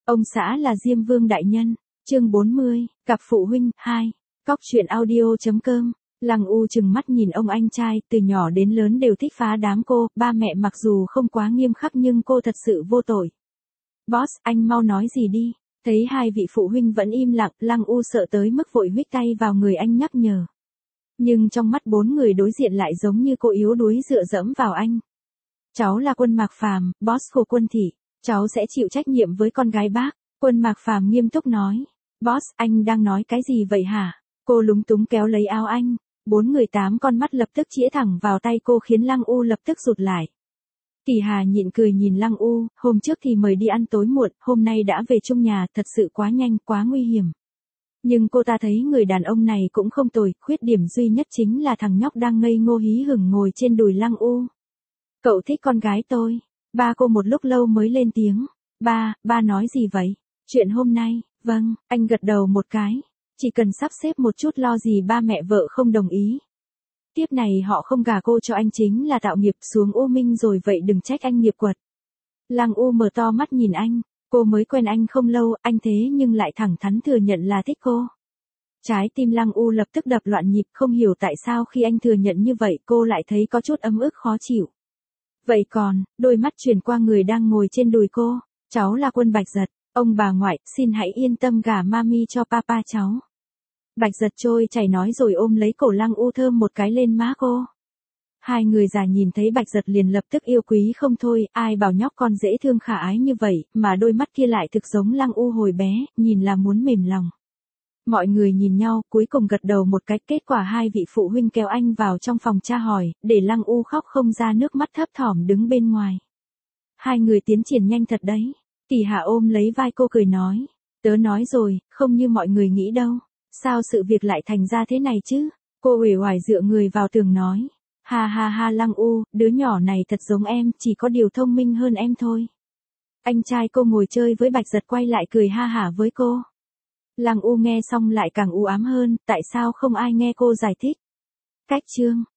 Ông xã là Diêm Vương đại nhân. Chương 40, cặp phụ huynh 2. Cóc truyện audio.com. Lăng U trừng mắt nhìn ông anh trai, từ nhỏ đến lớn đều thích phá đám cô, ba mẹ mặc dù không quá nghiêm khắc nhưng cô thật sự vô tội. Boss, anh mau nói gì đi. Thấy hai vị phụ huynh vẫn im lặng, Lăng U sợ tới mức vội huých tay vào người anh nhắc nhở. Nhưng trong mắt bốn người đối diện lại giống như cô yếu đuối dựa dẫm vào anh. Cháu là Quân Mạc Phàm, boss của Quân thị. Cháu sẽ chịu trách nhiệm với con gái bác. Quân Mạc Phàm nghiêm túc nói. Boss, anh đang nói cái gì vậy hả? Cô lúng túng kéo lấy áo anh. Bốn người tám con mắt lập tức chĩa thẳng vào tay cô khiến Lăng U lập tức rụt lại. Kỳ Hà nhịn cười nhìn Lăng U, hôm trước thì mời đi ăn tối muộn, hôm nay đã về chung nhà, thật sự quá nhanh, quá nguy hiểm. Nhưng cô ta thấy người đàn ông này cũng không tồi, khuyết điểm duy nhất chính là thằng nhóc đang ngây ngô hí hửng ngồi trên đùi Lăng U. Cậu thích con gái tôi. Ba cô một lúc lâu mới lên tiếng. Ba nói gì vậy? Chuyện hôm nay, vâng, anh gật đầu một cái. Chỉ cần sắp xếp một chút lo gì ba mẹ vợ không đồng ý. Tiếp này họ không gả cô cho anh chính là tạo nghiệp xuống U Minh rồi vậy đừng trách anh nghiệp quật. Lăng U mở to mắt nhìn anh, cô mới quen anh không lâu, anh thế nhưng lại thẳng thắn thừa nhận là thích cô. Trái tim Lăng U lập tức đập loạn nhịp, không hiểu tại sao khi anh thừa nhận như vậy cô lại thấy có chút ấm ức khó chịu. Vậy còn, đôi mắt chuyển qua người đang ngồi trên đùi cô, cháu là Quân Bạch Giật, ông bà ngoại, xin hãy yên tâm gả mami cho papa cháu. Bạch Giật trôi chảy nói rồi ôm lấy cổ Lăng U thơm một cái lên má cô. Hai người già nhìn thấy Bạch Giật liền lập tức yêu quý không thôi, ai bảo nhóc con dễ thương khả ái như vậy, mà đôi mắt kia lại thực giống Lăng U hồi bé, nhìn là muốn mềm lòng. Mọi người nhìn nhau, cuối cùng gật đầu một cái, kết quả hai vị phụ huynh kéo anh vào trong phòng tra hỏi, để Lăng U khóc không ra nước mắt thấp thỏm đứng bên ngoài. Hai người tiến triển nhanh thật đấy. Kỳ Hạ ôm lấy vai cô cười nói, tớ nói rồi, không như mọi người nghĩ đâu. Sao sự việc lại thành ra thế này chứ? Cô uể oải dựa người vào tường nói. Ha ha ha Lăng U, đứa nhỏ này thật giống em, chỉ có điều thông minh hơn em thôi. Anh trai cô ngồi chơi với Bạch Giật quay lại cười ha hả với cô. Lăng U nghe xong lại càng u ám hơn, tại sao không ai nghe cô giải thích? Cách chương.